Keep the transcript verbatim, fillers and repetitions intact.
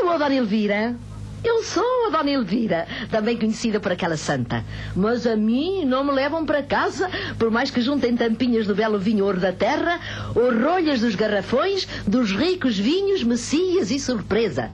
eu, a Dona Elvira. Eu sou a Dona Elvira, também conhecida por aquela santa. Mas a mim não me levam para casa, por mais que juntem tampinhas do belo vinho ouro da terra, ou rolhas dos garrafões, dos ricos vinhos, messias e surpresa.